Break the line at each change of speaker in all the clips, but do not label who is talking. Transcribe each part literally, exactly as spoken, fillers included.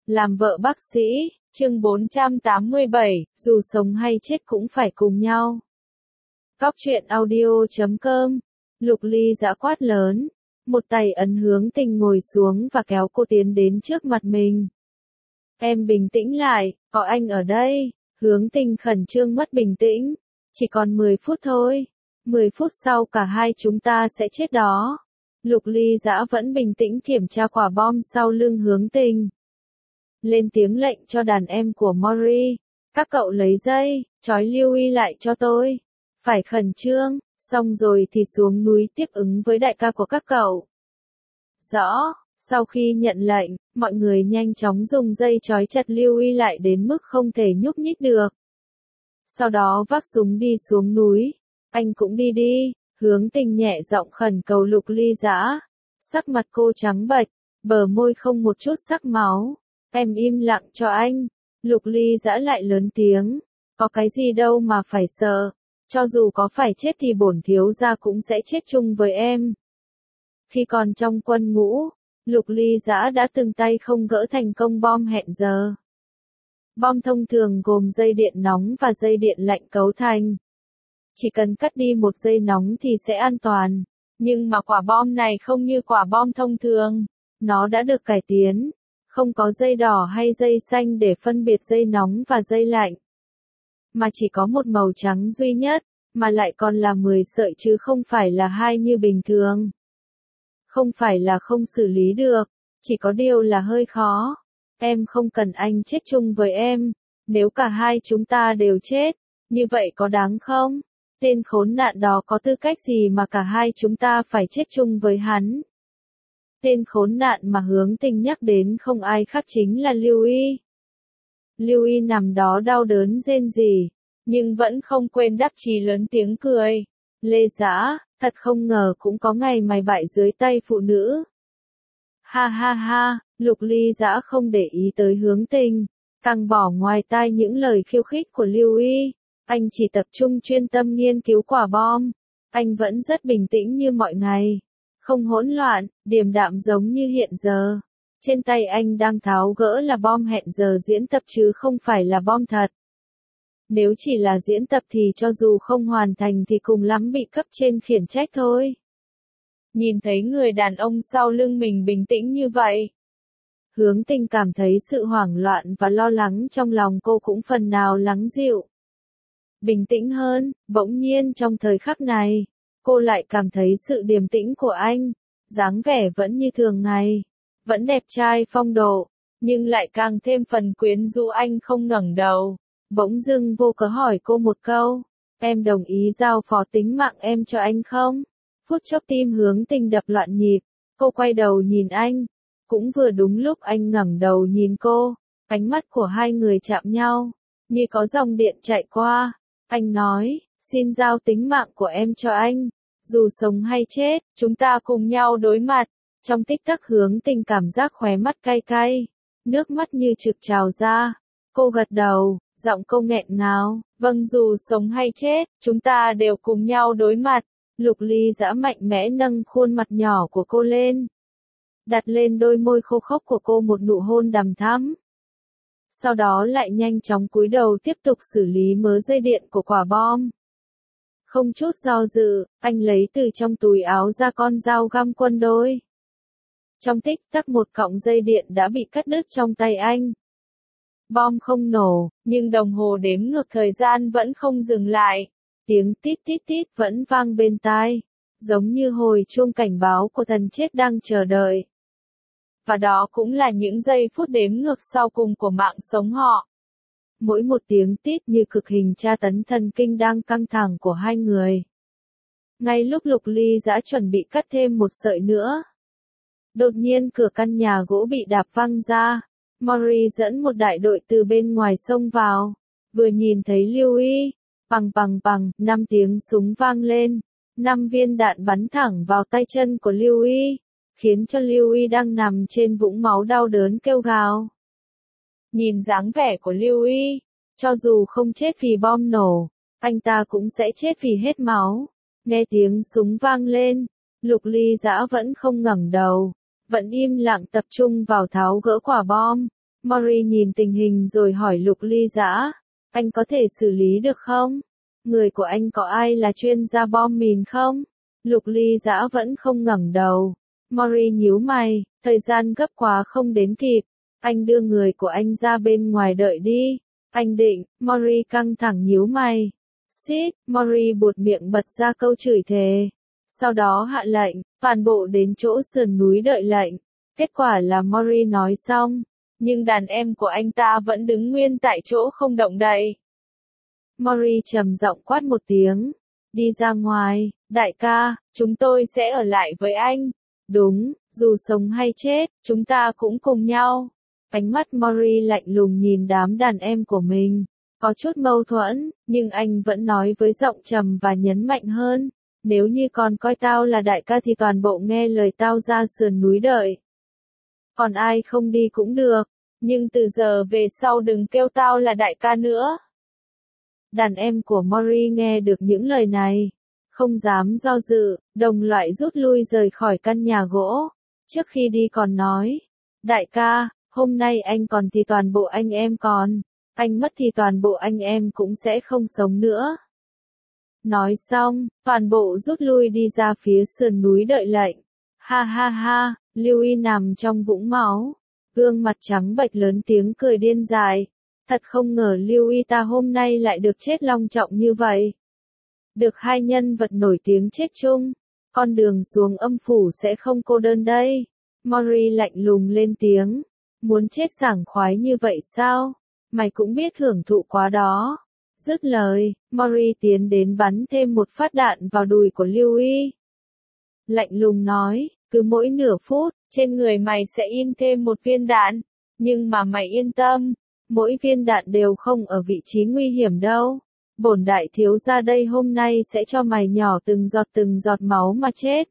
Làm vợ bác sĩ, chương bốn trăm tám mươi bảy, dù sống hay chết cũng phải cùng nhau. Góc truyện audio chấm com, Lục Ly giã quát lớn, một tay ấn Hướng Tình ngồi xuống và kéo cô tiến đến trước mặt mình. Em bình tĩnh lại, có anh ở đây. Hướng Tình khẩn trương mất bình tĩnh. Chỉ còn mười phút thôi. mười phút sau cả hai chúng ta sẽ chết đó. Lục Ly giã vẫn bình tĩnh kiểm tra quả bom sau lưng Hướng Tình. Lên tiếng lệnh cho đàn em của Mori. Các cậu lấy dây, trói Lưu Y lại cho tôi. Phải khẩn trương, xong rồi thì xuống núi tiếp ứng với đại ca của các cậu. Rõ, sau khi nhận lệnh, mọi người nhanh chóng dùng dây trói chặt Lưu Y lại đến mức không thể nhúc nhích được. Sau đó vác súng đi xuống núi. Anh cũng đi đi, Hướng Tình nhẹ giọng khẩn cầu Lục Ly giã. Sắc mặt cô trắng bệch, bờ môi không một chút sắc máu. Em im lặng cho anh. Lục Ly giã lại lớn tiếng. Có cái gì đâu mà phải sợ. Cho dù có phải chết thì bổn thiếu gia cũng sẽ chết chung với em. Khi còn trong quân ngũ, Lục Ly giã đã từng tay không gỡ thành công bom hẹn giờ. Bom thông thường gồm dây điện nóng và dây điện lạnh cấu thành. Chỉ cần cắt đi một dây nóng thì sẽ an toàn. Nhưng mà quả bom này không như quả bom thông thường. Nó đã được cải tiến. Không có dây đỏ hay dây xanh để phân biệt dây nóng và dây lạnh. Mà chỉ có một màu trắng duy nhất, mà lại còn là mười sợi chứ không phải là hai như bình thường. Không phải là không xử lý được, chỉ có điều là hơi khó. Em không cần anh chết chung với em, nếu cả hai chúng ta đều chết, như vậy có đáng không? Tên khốn nạn đó có tư cách gì mà cả hai chúng ta phải chết chung với hắn? Tên khốn nạn mà Hướng Tình nhắc đến không ai khác chính là Lưu Y. Lưu Y nằm đó đau đớn rên rỉ, nhưng vẫn không quên đắc chí lớn tiếng cười. Lê giã, thật không ngờ cũng có ngày mày bại dưới tay phụ nữ. Ha ha ha, Lục Ly giã không để ý tới Hướng Tình, càng bỏ ngoài tai những lời khiêu khích của Lưu Y. Anh chỉ tập trung chuyên tâm nghiên cứu quả bom. Anh vẫn rất bình tĩnh như mọi ngày. Không hỗn loạn, điềm đạm giống như hiện giờ. Trên tay anh đang tháo gỡ là bom hẹn giờ diễn tập chứ không phải là bom thật. Nếu chỉ là diễn tập thì cho dù không hoàn thành thì cùng lắm bị cấp trên khiển trách thôi. Nhìn thấy người đàn ông sau lưng mình bình tĩnh như vậy, Hướng Tình cảm thấy sự hoảng loạn và lo lắng trong lòng cô cũng phần nào lắng dịu. Bình tĩnh hơn, bỗng nhiên trong thời khắc này, cô lại cảm thấy sự điềm tĩnh của anh, dáng vẻ vẫn như thường ngày, vẫn đẹp trai phong độ, nhưng lại càng thêm phần quyến rũ. Anh không ngẩng đầu, bỗng dưng vô cớ hỏi cô một câu, em đồng ý giao phó tính mạng em cho anh không? Phút chốc tim Hướng Tình đập loạn nhịp, cô quay đầu nhìn anh, cũng vừa đúng lúc anh ngẩng đầu nhìn cô, ánh mắt của hai người chạm nhau, như có dòng điện chạy qua. Anh nói, xin giao tính mạng của em cho anh, dù sống hay chết, chúng ta cùng nhau đối mặt. Trong tích tắc Hướng Tình cảm giác khóe mắt cay cay, nước mắt như trực trào ra. Cô gật đầu, giọng cô nghẹn ngào, vâng dù sống hay chết, chúng ta đều cùng nhau đối mặt. Lục Ly giã mạnh mẽ nâng khuôn mặt nhỏ của cô lên, đặt lên đôi môi khô khốc của cô một nụ hôn đằm thắm. Sau đó lại nhanh chóng cúi đầu tiếp tục xử lý mớ dây điện của quả bom. Không chút do dự, anh lấy từ trong túi áo ra con dao găm quân đôi. Trong tích tắc một cọng dây điện đã bị cắt đứt trong tay anh. Bom không nổ, nhưng đồng hồ đếm ngược thời gian vẫn không dừng lại. Tiếng tít tít tít vẫn vang bên tai, giống như hồi chuông cảnh báo của thần chết đang chờ đợi. Và đó cũng là những giây phút đếm ngược sau cùng của mạng sống họ. Mỗi một tiếng tít như cực hình tra tấn thần kinh đang căng thẳng của hai người. Ngay lúc Lục Ly giã chuẩn bị cắt thêm một sợi nữa, đột nhiên cửa căn nhà gỗ bị đạp văng ra. Mori dẫn một đại đội từ bên ngoài xông vào. Vừa nhìn thấy Lưu Y, bằng bằng bằng, năm tiếng súng vang lên. Năm viên đạn bắn thẳng vào tay chân của Lưu Y, khiến cho Lưu Y đang nằm trên vũng máu đau đớn kêu gào. Nhìn dáng vẻ của Lưu Y, cho dù không chết vì bom nổ, anh ta cũng sẽ chết vì hết máu. Nghe tiếng súng vang lên, Lục Ly giã vẫn không ngẩng đầu, vẫn im lặng tập trung vào tháo gỡ quả bom. Mori nhìn tình hình rồi hỏi Lục Ly Dã, anh có thể xử lý được không? Người của anh có ai là chuyên gia bom mìn không? Lục Ly Dã vẫn không ngẩng đầu. Mori nhíu mày, thời gian gấp quá không đến kịp. Anh đưa người của anh ra bên ngoài đợi đi. Anh định, Mori căng thẳng nhíu mày. Xít, Mori buột miệng bật ra câu chửi thề. Sau đó hạ lệnh, toàn bộ đến chỗ sườn núi đợi lệnh. Kết quả là Mori nói xong, nhưng đàn em của anh ta vẫn đứng nguyên tại chỗ không động đậy. Mori trầm giọng quát một tiếng, đi ra ngoài, đại ca, chúng tôi sẽ ở lại với anh. Đúng, dù sống hay chết, chúng ta cũng cùng nhau. Ánh mắt Mori lạnh lùng nhìn đám đàn em của mình, có chút mâu thuẫn, nhưng anh vẫn nói với giọng trầm và nhấn mạnh hơn. Nếu như còn coi tao là đại ca thì toàn bộ nghe lời tao ra sườn núi đợi. Còn ai không đi cũng được, nhưng từ giờ về sau đừng kêu tao là đại ca nữa. Đàn em của Mori nghe được những lời này, không dám do dự, đồng loạt rút lui rời khỏi căn nhà gỗ. Trước khi đi còn nói, đại ca, hôm nay anh còn thì toàn bộ anh em còn, anh mất thì toàn bộ anh em cũng sẽ không sống nữa. Nói xong, toàn bộ rút lui đi ra phía sườn núi đợi lệnh. Ha ha ha, Lưu Y nằm trong vũng máu, gương mặt trắng bệch lớn tiếng cười điên dại. Thật không ngờ Lưu Y ta hôm nay lại được chết long trọng như vậy. Được hai nhân vật nổi tiếng chết chung, con đường xuống âm phủ sẽ không cô đơn đây. Mori lạnh lùng lên tiếng, muốn chết sảng khoái như vậy sao? Mày cũng biết hưởng thụ quá đó. Dứt lời, Mori tiến đến bắn thêm một phát đạn vào đùi của Lưu Y. Lạnh lùng nói, cứ mỗi nửa phút, trên người mày sẽ in thêm một viên đạn. Nhưng mà mày yên tâm, mỗi viên đạn đều không ở vị trí nguy hiểm đâu. Bổn đại thiếu gia đây hôm nay sẽ cho mày nhỏ từng giọt từng giọt máu mà chết.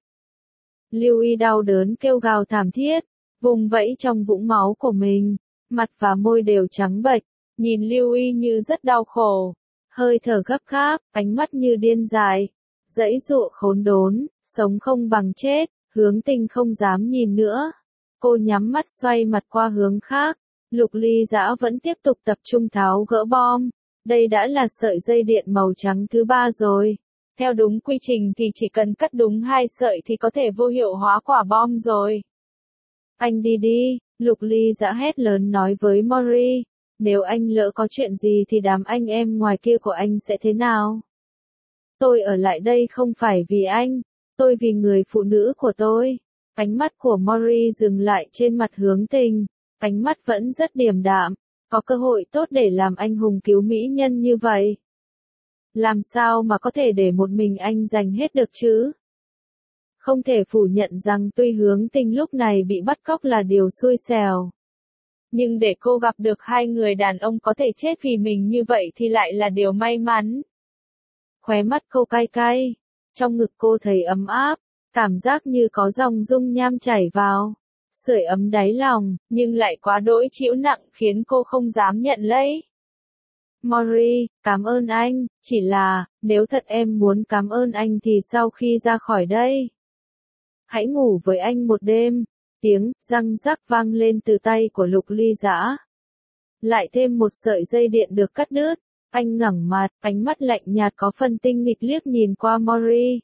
Lưu Y đau đớn kêu gào thảm thiết, vùng vẫy trong vũng máu của mình, mặt và môi đều trắng bệch, nhìn Lưu Y như rất đau khổ, hơi thở gấp gáp, ánh mắt như điên dại, giãy giụa khốn đốn, sống không bằng chết. Hướng Tình không dám nhìn nữa, cô nhắm mắt xoay mặt qua hướng khác. Lục Ly Dã vẫn tiếp tục tập trung tháo gỡ bom. Đây đã là sợi dây điện màu trắng thứ ba rồi. Theo đúng quy trình thì chỉ cần cắt đúng hai sợi thì có thể vô hiệu hóa quả bom rồi. Anh đi đi, Lục Ly Dã hét lớn nói với Mori. Nếu anh lỡ có chuyện gì thì đám anh em ngoài kia của anh sẽ thế nào? Tôi ở lại đây không phải vì anh, tôi vì người phụ nữ của tôi. Ánh mắt của Mori dừng lại trên mặt Hướng Tình. Ánh mắt vẫn rất điềm đạm, có cơ hội tốt để làm anh hùng cứu mỹ nhân như vậy. Làm sao mà có thể để một mình anh giành hết được chứ? Không thể phủ nhận rằng tuy Hướng Tình lúc này bị bắt cóc là điều xui xẻo. Nhưng để cô gặp được hai người đàn ông có thể chết vì mình như vậy thì lại là điều may mắn. Khóe mắt cô cay cay, trong ngực cô thấy ấm áp, cảm giác như có dòng dung nham chảy vào. Sưởi ấm đáy lòng, nhưng lại quá đỗi chịu nặng khiến cô không dám nhận lấy. Mori, cảm ơn anh, chỉ là, nếu thật em muốn cảm ơn anh thì sau khi ra khỏi đây, hãy ngủ với anh một đêm. Tiếng răng rắc vang lên từ tay của Lục Ly Dã. Lại thêm một sợi dây điện được cắt đứt. Anh ngẩng mặt, ánh mắt lạnh nhạt có phần tinh nghịch liếc nhìn qua Mori.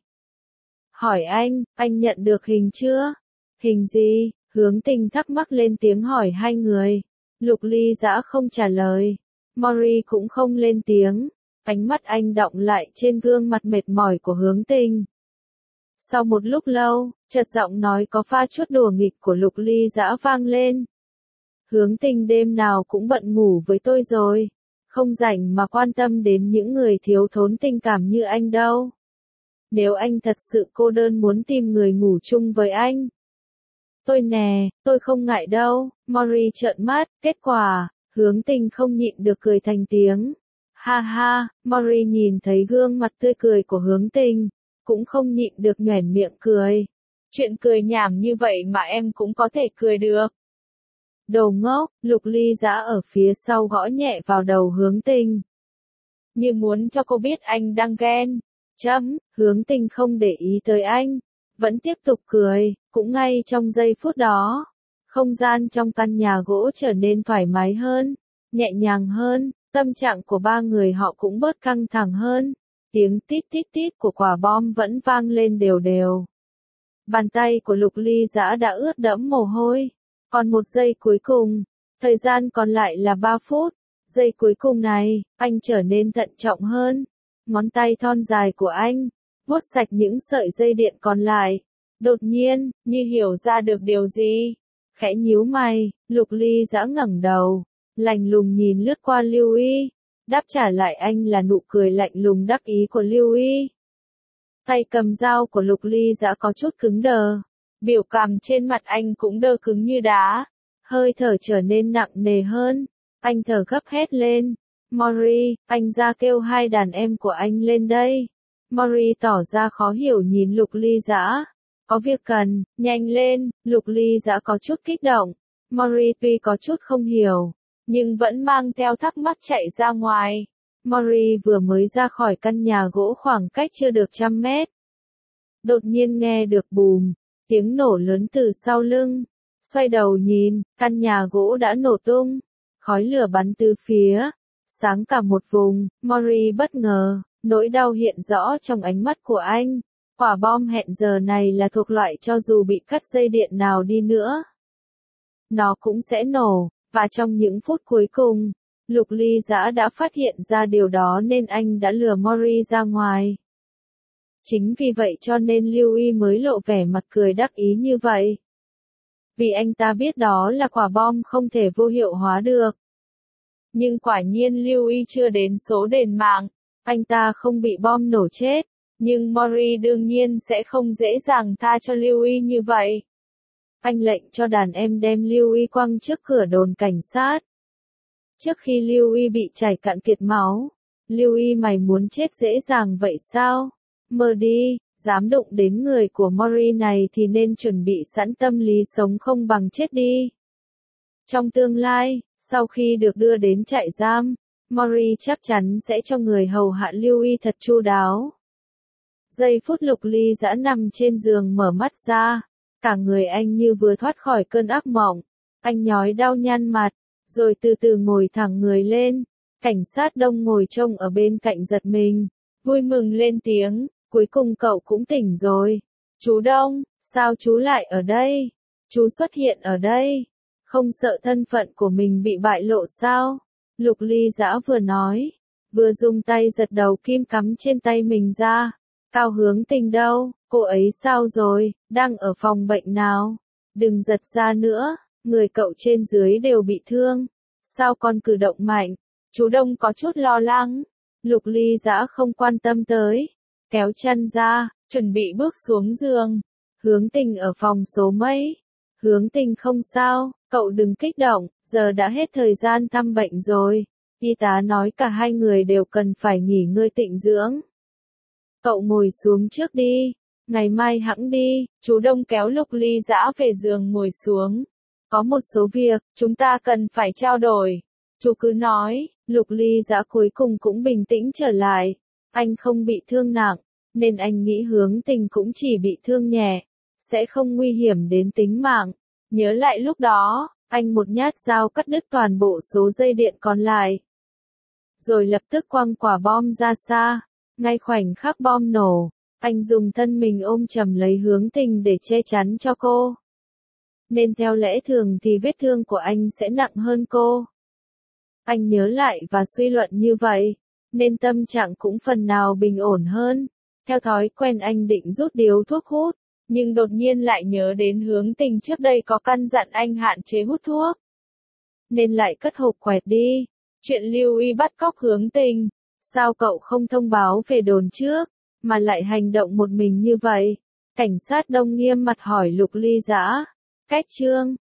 Hỏi anh, anh nhận được hình chưa? Hình gì? Hướng Tình thắc mắc lên tiếng hỏi hai người. Lục Ly Dã không trả lời. Mori cũng không lên tiếng. Ánh mắt anh đọng lại trên gương mặt mệt mỏi của Hướng Tình. Sau một lúc lâu, chợt giọng nói có pha chút đùa nghịch của Lục Ly Dã vang lên. Hướng Tình đêm nào cũng bận ngủ với tôi rồi. Không rảnh mà quan tâm đến những người thiếu thốn tình cảm như anh đâu. Nếu anh thật sự cô đơn muốn tìm người ngủ chung với anh. Tôi nè, tôi không ngại đâu. Mori trợn mắt, kết quả, Hướng Tình không nhịn được cười thành tiếng. Ha ha, Mori nhìn thấy gương mặt tươi cười của Hướng Tình, cũng không nhịn được nhoẻn miệng cười. Chuyện cười nhảm như vậy mà em cũng có thể cười được. Đồ ngốc, Lục Ly Dã ở phía sau gõ nhẹ vào đầu Hướng Tình. Như muốn cho cô biết anh đang ghen. Chấm, Hướng Tình không để ý tới anh, vẫn tiếp tục cười, cũng ngay trong giây phút đó. Không gian trong căn nhà gỗ trở nên thoải mái hơn, nhẹ nhàng hơn, tâm trạng của ba người họ cũng bớt căng thẳng hơn. Tiếng tít tít tít của quả bom vẫn vang lên đều đều. Bàn tay của Lục Ly Dã đã ướt đẫm mồ hôi. Còn một giây cuối cùng, thời gian còn lại là ba phút. Giây cuối cùng này, anh trở nên thận trọng hơn. Ngón tay thon dài của anh, vuốt sạch những sợi dây điện còn lại. Đột nhiên, như hiểu ra được điều gì. Khẽ nhíu mày, Lục Ly Dã ngẩng đầu, lạnh lùng nhìn lướt qua Lưu Y. Đáp trả lại anh là nụ cười lạnh lùng đắc ý của Lưu Y. Tay cầm dao của Lục Ly Dã có chút cứng đờ. Biểu cảm trên mặt anh cũng đơ cứng như đá. Hơi thở trở nên nặng nề hơn. Anh thở gấp hét lên. Mori, anh ra kêu hai đàn em của anh lên đây. Mori tỏ ra khó hiểu nhìn Lục Ly Dã. Có việc cần, nhanh lên, Lục Ly Dã có chút kích động. Mori tuy có chút không hiểu, nhưng vẫn mang theo thắc mắc chạy ra ngoài. Mori vừa mới ra khỏi căn nhà gỗ khoảng cách chưa được trăm mét. Đột nhiên nghe được bùm, tiếng nổ lớn từ sau lưng. Xoay đầu nhìn, căn nhà gỗ đã nổ tung. Khói lửa bắn từ phía, sáng cả một vùng. Mori bất ngờ, nỗi đau hiện rõ trong ánh mắt của anh. Quả bom hẹn giờ này là thuộc loại cho dù bị cắt dây điện nào đi nữa, nó cũng sẽ nổ, và trong những phút cuối cùng, Lục Ly Dã đã phát hiện ra điều đó nên anh đã lừa Mori ra ngoài. Chính vì vậy cho nên Lưu Y mới lộ vẻ mặt cười đắc ý như vậy. Vì anh ta biết đó là quả bom không thể vô hiệu hóa được. Nhưng quả nhiên Lưu Y chưa đến số đền mạng, anh ta không bị bom nổ chết. Nhưng Mori đương nhiên sẽ không dễ dàng tha cho Lưu Y như vậy. Anh lệnh cho đàn em đem Lưu Y quăng trước cửa đồn cảnh sát. Trước khi Lưu Y bị chảy cạn kiệt máu, Lưu Y mày muốn chết dễ dàng vậy sao? Mơ đi, dám đụng đến người của Mori này thì nên chuẩn bị sẵn tâm lý sống không bằng chết đi. Trong tương lai, sau khi được đưa đến trại giam, Mori chắc chắn sẽ cho người hầu hạ Lưu Y thật chu đáo. Giây phút Lục Ly Dã nằm trên giường mở mắt ra, cả người anh như vừa thoát khỏi cơn ác mộng. Anh nhói đau nhăn mặt, rồi từ từ ngồi thẳng người lên. Cảnh sát Đông ngồi trông ở bên cạnh giật mình, vui mừng lên tiếng, cuối cùng cậu cũng tỉnh rồi. Chú Đông, sao chú lại ở đây? Chú xuất hiện ở đây, không sợ thân phận của mình bị bại lộ sao? Lục Ly Dã vừa nói, vừa dùng tay giật đầu kim cắm trên tay mình ra. Cao Hướng Tình đâu, cô ấy sao rồi, đang ở phòng bệnh nào? Đừng giật ra nữa, người cậu trên dưới đều bị thương. Sao con cử động mạnh? Chú Đông có chút lo lắng. Lục Ly Dã không quan tâm tới, kéo chân ra, chuẩn bị bước xuống giường. Hướng Tình ở phòng số mấy? Hướng Tình không sao, cậu đừng kích động, giờ đã hết thời gian thăm bệnh rồi. Y tá nói cả hai người đều cần phải nghỉ ngơi tịnh dưỡng. Cậu ngồi xuống trước đi, ngày mai hẵng đi. Chú Đông kéo Lục Ly Dã về giường ngồi xuống. Có một số việc, chúng ta cần phải trao đổi. Chú cứ nói. Lục Ly Dã cuối cùng cũng bình tĩnh trở lại. Anh không bị thương nặng, nên anh nghĩ Hướng Tình cũng chỉ bị thương nhẹ, sẽ không nguy hiểm đến tính mạng. Nhớ lại lúc đó, anh một nhát dao cắt đứt toàn bộ số dây điện còn lại. Rồi lập tức quăng quả bom ra xa. Ngay khoảnh khắc bom nổ, anh dùng thân mình ôm chầm lấy Hướng Tình để che chắn cho cô. Nên theo lẽ thường thì vết thương của anh sẽ nặng hơn cô. Anh nhớ lại và suy luận như vậy, nên tâm trạng cũng phần nào bình ổn hơn. Theo thói quen anh định rút điếu thuốc hút, nhưng đột nhiên lại nhớ đến Hướng Tình trước đây có căn dặn anh hạn chế hút thuốc. Nên lại cất hộp quẹt đi. Chuyện Lưu Y bắt cóc Hướng Tình. Sao cậu không thông báo về đồn trước, mà lại hành động một mình như vậy? Cảnh sát Đông nghiêm mặt hỏi Lục Ly Dã. Cách chương